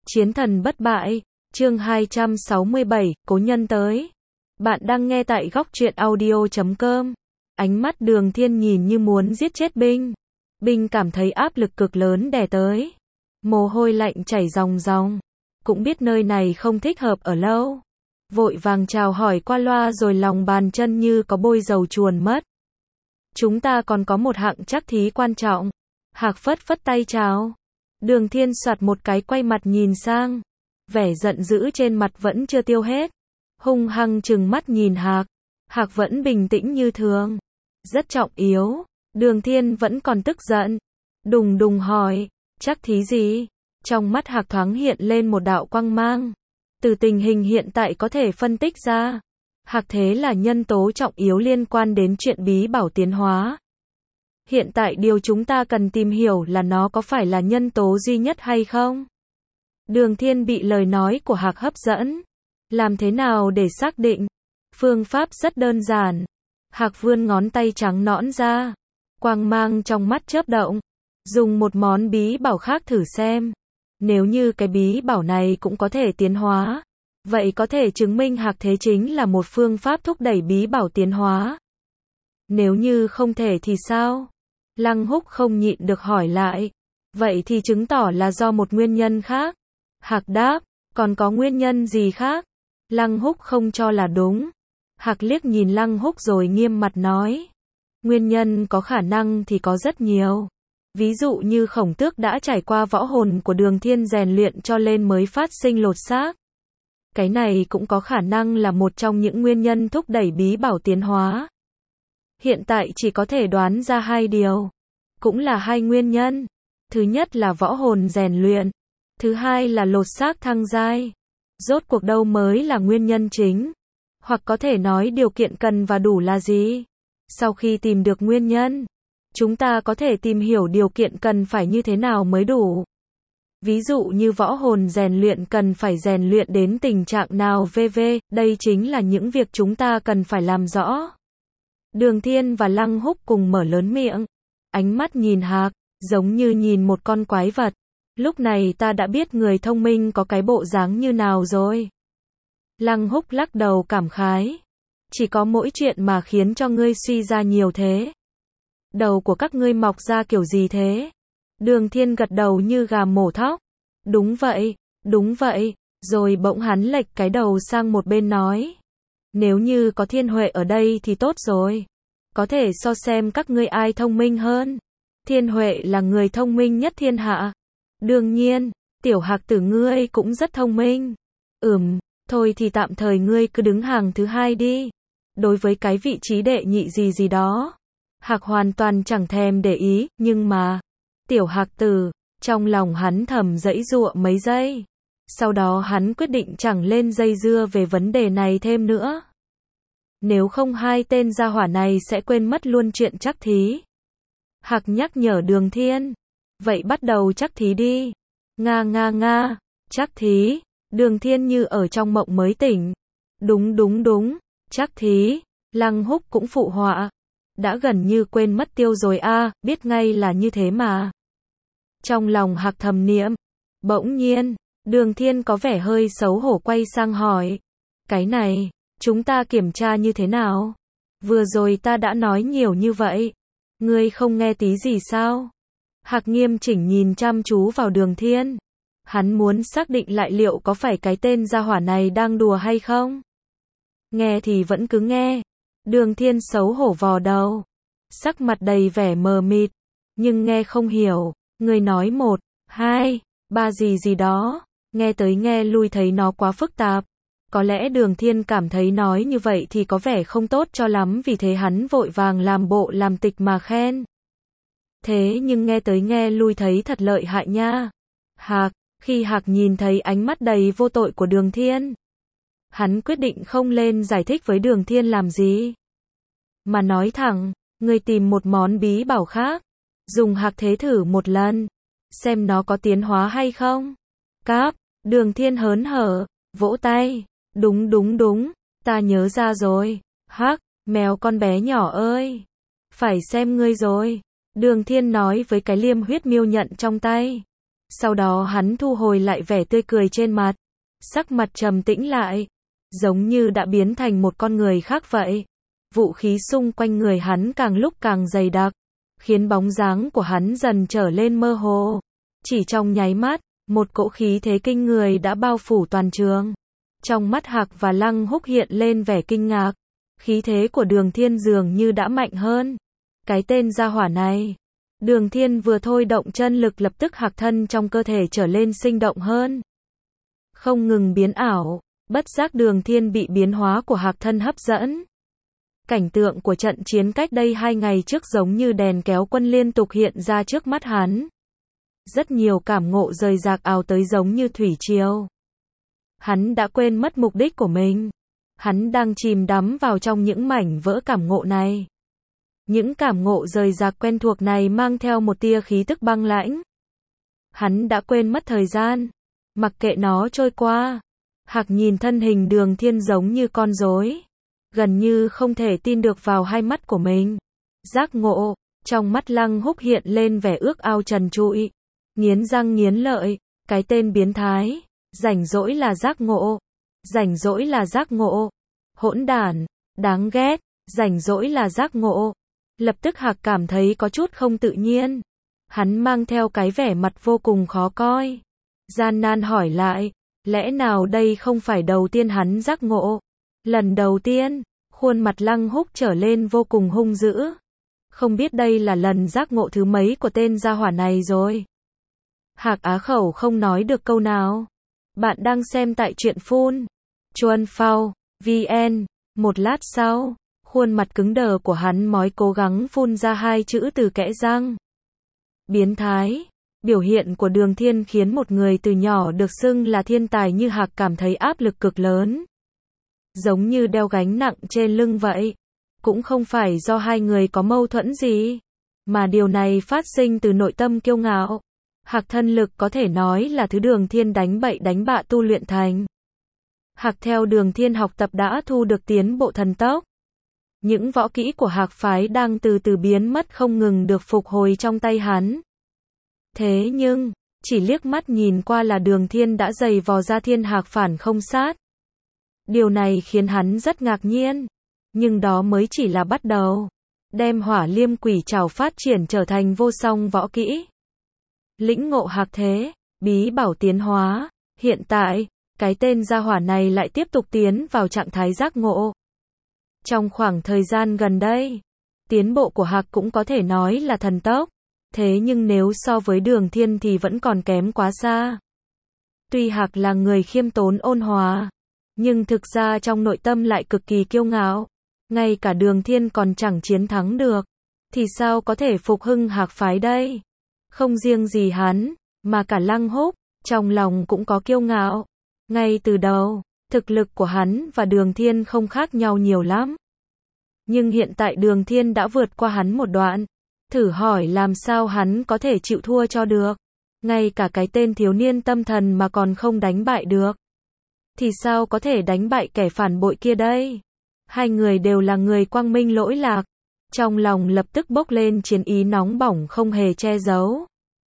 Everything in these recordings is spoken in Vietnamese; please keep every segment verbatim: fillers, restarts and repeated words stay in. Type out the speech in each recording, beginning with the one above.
Chiến thần bất bại, chương hai trăm sáu mươi bảy, cố nhân tới. Bạn đang nghe tại góc truyện audio chấm com. Ánh mắt Đường Thiên nhìn như muốn giết chết Binh. Binh cảm thấy áp lực cực lớn đè tới. Mồ hôi lạnh chảy ròng ròng. Cũng biết nơi này không thích hợp ở lâu. Vội vàng chào hỏi qua loa rồi lòng bàn chân như có bôi dầu chuồn mất. Chúng ta còn có một hạng trắc thí quan trọng. Hạc phất phất tay chào. Đường Thiên soạt một cái quay mặt nhìn sang. Vẻ giận dữ trên mặt vẫn chưa tiêu hết. Hung hăng trừng mắt nhìn Hạc. Hạc vẫn bình tĩnh như thường. Rất trọng yếu. Đường Thiên vẫn còn tức giận. Đùng đùng hỏi. Trắc thí gì? Trong mắt Hạc thoáng hiện lên một đạo quang mang. Từ tình hình hiện tại có thể phân tích ra. Hạc thế là nhân tố trọng yếu liên quan đến chuyện bí bảo tiến hóa. Hiện tại điều chúng ta cần tìm hiểu là nó có phải là nhân tố duy nhất hay không? Đường Thiên bị lời nói của Hạc hấp dẫn. Làm thế nào để xác định? Phương pháp rất đơn giản. Hạc vươn ngón tay trắng nõn ra. Quang mang trong mắt chớp động. Dùng một món bí bảo khác thử xem. Nếu như cái bí bảo này cũng có thể tiến hóa, vậy có thể chứng minh Hạc thế chính là một phương pháp thúc đẩy bí bảo tiến hóa. Nếu như không thể thì sao? Lăng Húc không nhịn được hỏi lại. Vậy thì chứng tỏ là do một nguyên nhân khác. Hạc đáp, còn có nguyên nhân gì khác? Lăng Húc không cho là đúng. Hạc liếc nhìn Lăng Húc rồi nghiêm mặt nói. Nguyên nhân có khả năng thì có rất nhiều. Ví dụ như Khổng Tước đã trải qua võ hồn của Đường Thiên rèn luyện cho lên mới phát sinh lột xác. Cái này cũng có khả năng là một trong những nguyên nhân thúc đẩy bí bảo tiến hóa. Hiện tại chỉ có thể đoán ra hai điều. Cũng là hai nguyên nhân. Thứ nhất là võ hồn rèn luyện. Thứ hai là lột xác thăng giai. Rốt cuộc đâu mới là nguyên nhân chính? Hoặc có thể nói điều kiện cần và đủ là gì? Sau khi tìm được nguyên nhân, chúng ta có thể tìm hiểu điều kiện cần phải như thế nào mới đủ. Ví dụ như võ hồn rèn luyện cần phải rèn luyện đến tình trạng nào vân vân, đây chính là những việc chúng ta cần phải làm rõ. Đường Thiên và Lăng Húc cùng mở lớn miệng. Ánh mắt nhìn Hạc, giống như nhìn một con quái vật. Lúc này ta đã biết người thông minh có cái bộ dáng như nào rồi. Lăng Húc lắc đầu cảm khái. Chỉ có mỗi chuyện mà khiến cho ngươi suy ra nhiều thế. Đầu của các ngươi mọc ra kiểu gì thế? Đường Thiên gật đầu như gà mổ thóc. Đúng vậy, đúng vậy. Rồi bỗng hắn lệch cái đầu sang một bên nói. Nếu như có Thiên Huệ ở đây thì tốt rồi. Có thể so xem các ngươi ai thông minh hơn. Thiên Huệ là người thông minh nhất thiên hạ. Đương nhiên, tiểu Hạc tử ngươi cũng rất thông minh. Ừm, thôi thì tạm thời ngươi cứ đứng hàng thứ hai đi. Đối với cái vị trí đệ nhị gì gì đó, Hạc hoàn toàn chẳng thèm để ý, nhưng mà, tiểu Hạc tử, trong lòng hắn thầm giãy giụa mấy giây. Sau đó hắn quyết định chẳng lên dây dưa về vấn đề này thêm nữa. Nếu không hai tên gia hỏa này sẽ quên mất luôn chuyện trắc thí. Hạc nhắc nhở Đường Thiên. Vậy bắt đầu trắc thí đi. Nga nga nga, trắc thí. Đường Thiên như ở trong mộng mới tỉnh. Đúng đúng đúng, trắc thí. Lăng Húc cũng phụ họa. Đã gần như quên mất tiêu rồi a, à, biết ngay là như thế mà. Trong lòng Hạc thầm niệm. Bỗng nhiên, Đường Thiên có vẻ hơi xấu hổ quay sang hỏi. Cái này, chúng ta kiểm tra như thế nào? Vừa rồi ta đã nói nhiều như vậy. Ngươi không nghe tí gì sao? Hạc nghiêm chỉnh nhìn chăm chú vào Đường Thiên. Hắn muốn xác định lại liệu có phải cái tên gia hỏa này đang đùa hay không? Nghe thì vẫn cứ nghe. Đường Thiên xấu hổ vò đầu. Sắc mặt đầy vẻ mờ mịt. Nhưng nghe không hiểu. Người nói một, hai, ba gì gì đó. Nghe tới nghe lui thấy nó quá phức tạp. Có lẽ Đường Thiên cảm thấy nói như vậy thì có vẻ không tốt cho lắm, vì thế hắn vội vàng làm bộ làm tịch mà khen. Thế nhưng nghe tới nghe lui thấy thật lợi hại nha. Hạc, khi Hạc nhìn thấy ánh mắt đầy vô tội của Đường Thiên, hắn quyết định không lên giải thích với Đường Thiên làm gì. Mà nói thẳng, ngươi tìm một món bí bảo khác. Dùng Hạc thế thử một lần. Xem nó có tiến hóa hay không. Cáp, Đường Thiên hớn hở, vỗ tay. Đúng đúng đúng, ta nhớ ra rồi. Hắc, mèo con bé nhỏ ơi. Phải xem ngươi rồi. Đường Thiên nói với cái liêm huyết miêu nhận trong tay. Sau đó hắn thu hồi lại vẻ tươi cười trên mặt. Sắc mặt trầm tĩnh lại. Giống như đã biến thành một con người khác vậy. Vũ khí xung quanh người hắn càng lúc càng dày đặc. Khiến bóng dáng của hắn dần trở lên mơ hồ. Chỉ trong nháy mắt, một cỗ khí thế kinh người đã bao phủ toàn trường. Trong mắt Hạc và Lăng Húc hiện lên vẻ kinh ngạc. Khí thế của Đường Thiên dường như đã mạnh hơn. Cái tên gia hỏa này. Đường Thiên vừa thôi động chân lực lập tức Hạc thân trong cơ thể trở lên sinh động hơn. Không ngừng biến ảo, bất giác Đường Thiên bị biến hóa của Hạc thân hấp dẫn. Cảnh tượng của trận chiến cách đây hai ngày trước giống như đèn kéo quân liên tục hiện ra trước mắt hắn. Rất nhiều cảm ngộ rời rạc ào tới giống như thủy triều. Hắn đã quên mất mục đích của mình. Hắn đang chìm đắm vào trong những mảnh vỡ cảm ngộ này. Những cảm ngộ rời rạc quen thuộc này mang theo một tia khí tức băng lãnh. Hắn đã quên mất thời gian. Mặc kệ nó trôi qua. Hạc nhìn thân hình Đường Thiên giống như con rối. Gần như không thể tin được vào hai mắt của mình. Giác ngộ. Trong mắt Lăng Húc hiện lên vẻ ước ao trần trụi. Nghiến răng nghiến lợi. Cái tên biến thái. Rảnh rỗi là giác ngộ. Rảnh rỗi là giác ngộ. Hỗn đản. Đáng ghét. Rảnh rỗi là giác ngộ. Lập tức Hạc cảm thấy có chút không tự nhiên. Hắn mang theo cái vẻ mặt vô cùng khó coi. Gian nan hỏi lại. Lẽ nào đây không phải đầu tiên hắn giác ngộ? Lần đầu tiên, khuôn mặt Lăng Húc trở lên vô cùng hung dữ. Không biết đây là lần giác ngộ thứ mấy của tên gia hỏa này rồi. Hạc á khẩu không nói được câu nào. Bạn đang xem tại truyện phun. Chuan Phao, vn. Một lát sau, khuôn mặt cứng đờ của hắn mói cố gắng phun ra hai chữ từ kẽ răng. Biến thái. Biểu hiện của Đường Thiên khiến một người từ nhỏ được xưng là thiên tài như Hạc cảm thấy áp lực cực lớn. Giống như đeo gánh nặng trên lưng vậy. Cũng không phải do hai người có mâu thuẫn gì. Mà điều này phát sinh từ nội tâm kiêu ngạo. Hạc thân lực có thể nói là thứ Đường Thiên đánh bậy đánh bạ tu luyện thành. Hạc theo Đường Thiên học tập đã thu được tiến bộ thần tốc. Những võ kỹ của Hạc phái đang từ từ biến mất không ngừng được phục hồi trong tay hắn. Thế nhưng, chỉ liếc mắt nhìn qua là Đường Thiên đã giày vò ra Thiên Hạc phản không sát. Điều này khiến hắn rất ngạc nhiên. Nhưng đó mới chỉ là bắt đầu. Đem Hỏa Liêm Quỷ Trảo phát triển trở thành vô song võ kỹ. Lĩnh ngộ Hạc thế, bí bảo tiến hóa. Hiện tại, cái tên gia hỏa này lại tiếp tục tiến vào trạng thái giác ngộ. Trong khoảng thời gian gần đây, tiến bộ của Hạc cũng có thể nói là thần tốc. Thế nhưng nếu so với Đường Thiên thì vẫn còn kém quá xa. Tuy Hạc là người khiêm tốn ôn hòa, nhưng thực ra trong nội tâm lại cực kỳ kiêu ngạo. Ngay cả Đường Thiên còn chẳng chiến thắng được. Thì sao có thể phục hưng Hạc phái đây? Không riêng gì hắn, mà cả Lăng Húc, trong lòng cũng có kiêu ngạo. Ngay từ đầu, thực lực của hắn và Đường Thiên không khác nhau nhiều lắm. Nhưng hiện tại Đường Thiên đã vượt qua hắn một đoạn. Thử hỏi làm sao hắn có thể chịu thua cho được. Ngay cả cái tên thiếu niên tâm thần mà còn không đánh bại được. Thì sao có thể đánh bại kẻ phản bội kia đây? Hai người đều là người quang minh lỗi lạc. Trong lòng lập tức bốc lên chiến ý nóng bỏng không hề che giấu.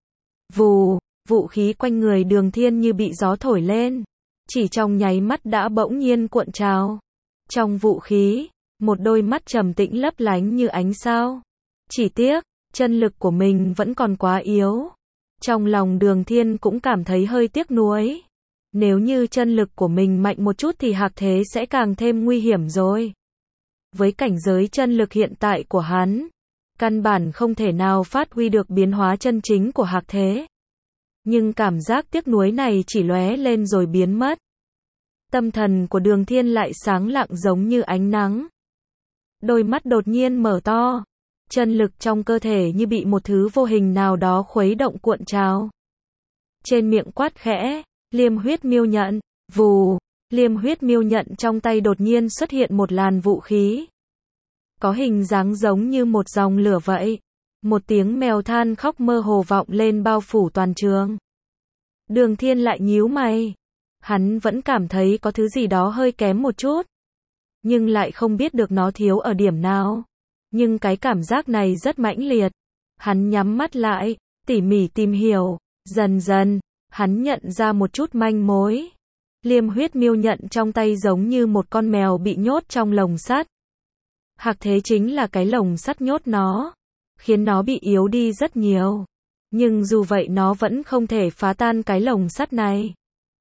Vù, vũ khí quanh người Đường Thiên như bị gió thổi lên. Chỉ trong nháy mắt đã bỗng nhiên cuộn trào. Trong vũ khí, một đôi mắt trầm tĩnh lấp lánh như ánh sao. Chỉ tiếc, chân lực của mình vẫn còn quá yếu. Trong lòng Đường Thiên cũng cảm thấy hơi tiếc nuối. Nếu như chân lực của mình mạnh một chút thì Hạc thế sẽ càng thêm nguy hiểm rồi. Với cảnh giới chân lực hiện tại của hắn, căn bản không thể nào phát huy được biến hóa chân chính của Hạc thế. Nhưng cảm giác tiếc nuối này chỉ lóe lên rồi biến mất. Tâm thần của Đường Thiên lại sáng lạng giống như ánh nắng. Đôi mắt đột nhiên mở to. Chân lực trong cơ thể như bị một thứ vô hình nào đó khuấy động cuộn trào. Trên miệng quát khẽ, Liêm huyết miêu nhận, vù, Liêm huyết miêu nhận trong tay đột nhiên xuất hiện một làn vũ khí. Có hình dáng giống như một dòng lửa vậy. Một tiếng mèo than khóc mơ hồ vọng lên bao phủ toàn trường. Đường Thiên lại nhíu mày. Hắn vẫn cảm thấy có thứ gì đó hơi kém một chút. Nhưng lại không biết được nó thiếu ở điểm nào. Nhưng cái cảm giác này rất mãnh liệt. Hắn nhắm mắt lại, tỉ mỉ tìm hiểu. Dần dần, hắn nhận ra một chút manh mối. Liêm huyết miêu nhận trong tay giống như một con mèo bị nhốt trong lồng sắt. Hạc thế chính là cái lồng sắt nhốt nó, khiến nó bị yếu đi rất nhiều. Nhưng dù vậy nó vẫn không thể phá tan cái lồng sắt này.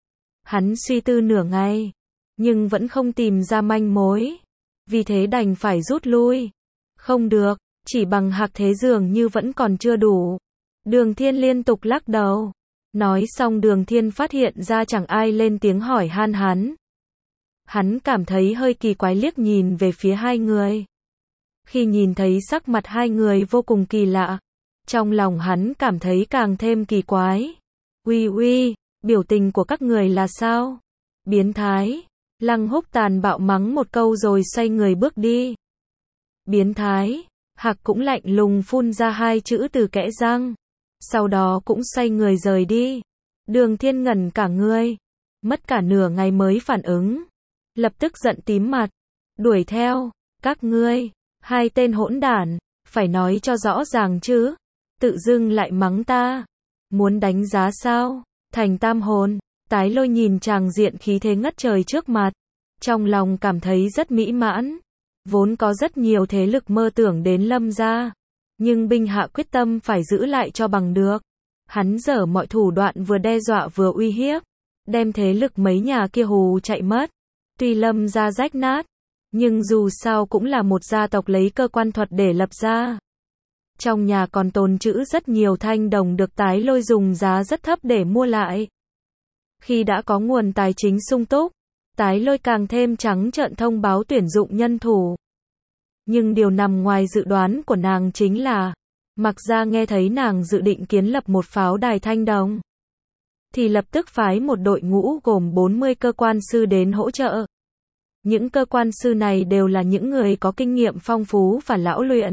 Hắn suy tư nửa ngày, nhưng vẫn không tìm ra manh mối. Vì thế đành phải rút lui. Không được, chỉ bằng hạc thế dường như vẫn còn chưa đủ. Đường Thiên liên tục lắc đầu. Nói xong Đường Thiên phát hiện ra chẳng ai lên tiếng hỏi han hắn. Hắn cảm thấy hơi kỳ quái liếc nhìn về phía hai người. Khi nhìn thấy sắc mặt hai người vô cùng kỳ lạ, trong lòng hắn cảm thấy càng thêm kỳ quái. Uy uy, biểu tình của các người là sao? Biến thái. Lăng Húc tàn bạo mắng một câu rồi xoay người bước đi. Biến thái. Hạc cũng lạnh lùng phun ra hai chữ từ kẽ răng. Sau đó cũng xoay người rời đi. Đường Thiên ngẩn cả người. Mất cả nửa ngày mới phản ứng. Lập tức giận tím mặt. Đuổi theo. Các ngươi. Hai tên hỗn đản. Phải nói cho rõ ràng chứ. Tự dưng lại mắng ta. Muốn đánh giá sao? Thành tam hồn. Tái Lôi nhìn tràng diện khí thế ngất trời trước mặt. Trong lòng cảm thấy rất mỹ mãn. Vốn có rất nhiều thế lực mơ tưởng đến Lâm gia. Nhưng binh hạ quyết tâm phải giữ lại cho bằng được. Hắn dở mọi thủ đoạn vừa đe dọa vừa uy hiếp. Đem thế lực mấy nhà kia hù chạy mất. Tuy Lâm gia rách nát. Nhưng dù sao cũng là một gia tộc lấy cơ quan thuật để lập ra. Trong nhà còn tồn trữ rất nhiều thanh đồng được Tái Lôi dùng giá rất thấp để mua lại. Khi đã có nguồn tài chính sung túc, Tái Lôi càng thêm trắng trợn thông báo tuyển dụng nhân thủ. Nhưng điều nằm ngoài dự đoán của nàng chính là, Mặc Gia nghe thấy nàng dự định kiến lập một pháo đài thanh đồng, thì lập tức phái một đội ngũ gồm bốn mươi cơ quan sư đến hỗ trợ. Những cơ quan sư này đều là những người có kinh nghiệm phong phú và lão luyện.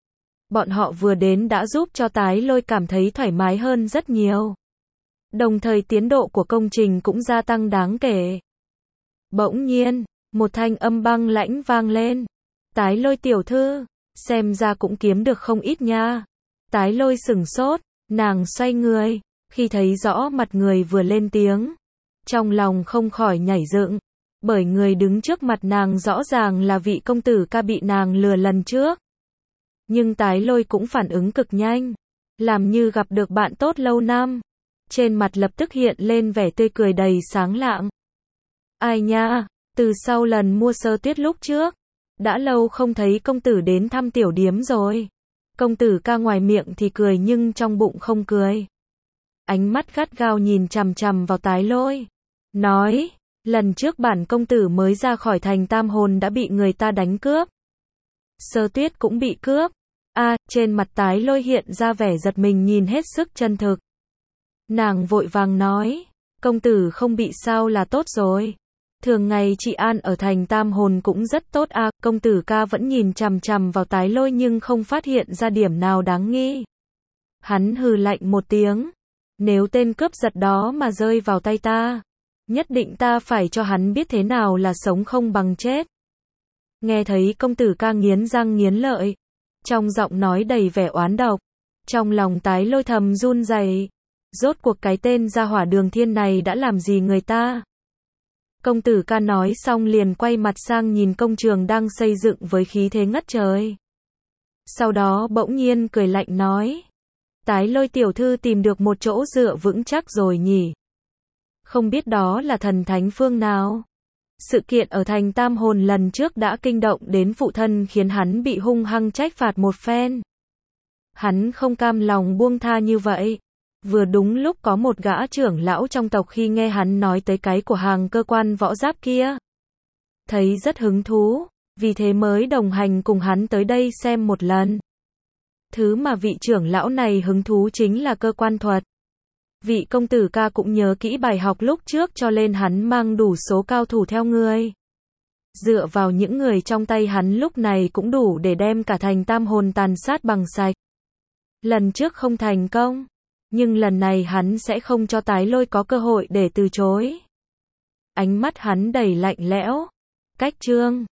Bọn họ vừa đến đã giúp cho Tái Lôi cảm thấy thoải mái hơn rất nhiều. Đồng thời tiến độ của công trình cũng gia tăng đáng kể. Bỗng nhiên, một thanh âm băng lãnh vang lên. Tái Lôi tiểu thư, xem ra cũng kiếm được không ít nha. Tái Lôi sửng sốt, nàng xoay người, khi thấy rõ mặt người vừa lên tiếng. Trong lòng không khỏi nhảy dựng, bởi người đứng trước mặt nàng rõ ràng là vị công tử ca bị nàng lừa lần trước. Nhưng Tái Lôi cũng phản ứng cực nhanh, làm như gặp được bạn tốt lâu năm. Trên mặt lập tức hiện lên vẻ tươi cười đầy sáng lạng. Ai nha, từ sau lần mua Sơ Tuyết lúc trước, đã lâu không thấy công tử đến thăm tiểu điếm rồi. Công tử ca ngoài miệng thì cười nhưng trong bụng không cười. Ánh mắt gắt gao nhìn chằm chằm vào Tái Lôi. Nói, lần trước bản công tử mới ra khỏi thành Tam Hồn đã bị người ta đánh cướp. Sơ Tuyết cũng bị cướp. A, à, trên mặt Tái Lôi hiện ra vẻ giật mình nhìn hết sức chân thực. Nàng vội vàng nói, công tử không bị sao là tốt rồi. Thường ngày trị an ở thành Tam Hồn cũng rất tốt à, công tử ca vẫn nhìn chằm chằm vào Tái Lôi nhưng không phát hiện ra điểm nào đáng nghi. Hắn hừ lạnh một tiếng, nếu tên cướp giật đó mà rơi vào tay ta, nhất định ta phải cho hắn biết thế nào là sống không bằng chết. Nghe thấy công tử ca nghiến răng nghiến lợi, trong giọng nói đầy vẻ oán độc, trong lòng Tái Lôi thầm run rẩy. Rốt cuộc cái tên gia hỏa Đường Thiên này đã làm gì người ta? Công tử ca nói xong liền quay mặt sang nhìn công trường đang xây dựng với khí thế ngất trời. Sau đó bỗng nhiên cười lạnh nói, Tái Lôi tiểu thư tìm được một chỗ dựa vững chắc rồi nhỉ? Không biết đó là thần thánh phương nào? Sự kiện ở thành Tam Hồn lần trước đã kinh động đến phụ thân khiến hắn bị hung hăng trách phạt một phen. Hắn không cam lòng buông tha như vậy. Vừa đúng lúc có một gã trưởng lão trong tộc khi nghe hắn nói tới cái của hàng cơ quan võ giáp kia. Thấy rất hứng thú, vì thế mới đồng hành cùng hắn tới đây xem một lần. Thứ mà vị trưởng lão này hứng thú chính là cơ quan thuật. Vị công tử ca cũng nhớ kỹ bài học lúc trước cho nên hắn mang đủ số cao thủ theo người. Dựa vào những người trong tay hắn lúc này cũng đủ để đem cả thành Tam Hồn tàn sát bằng sạch. Lần trước không thành công, nhưng lần này hắn sẽ không cho Tái Lôi có cơ hội để từ chối. Ánh mắt hắn đầy lạnh lẽo. Cách chương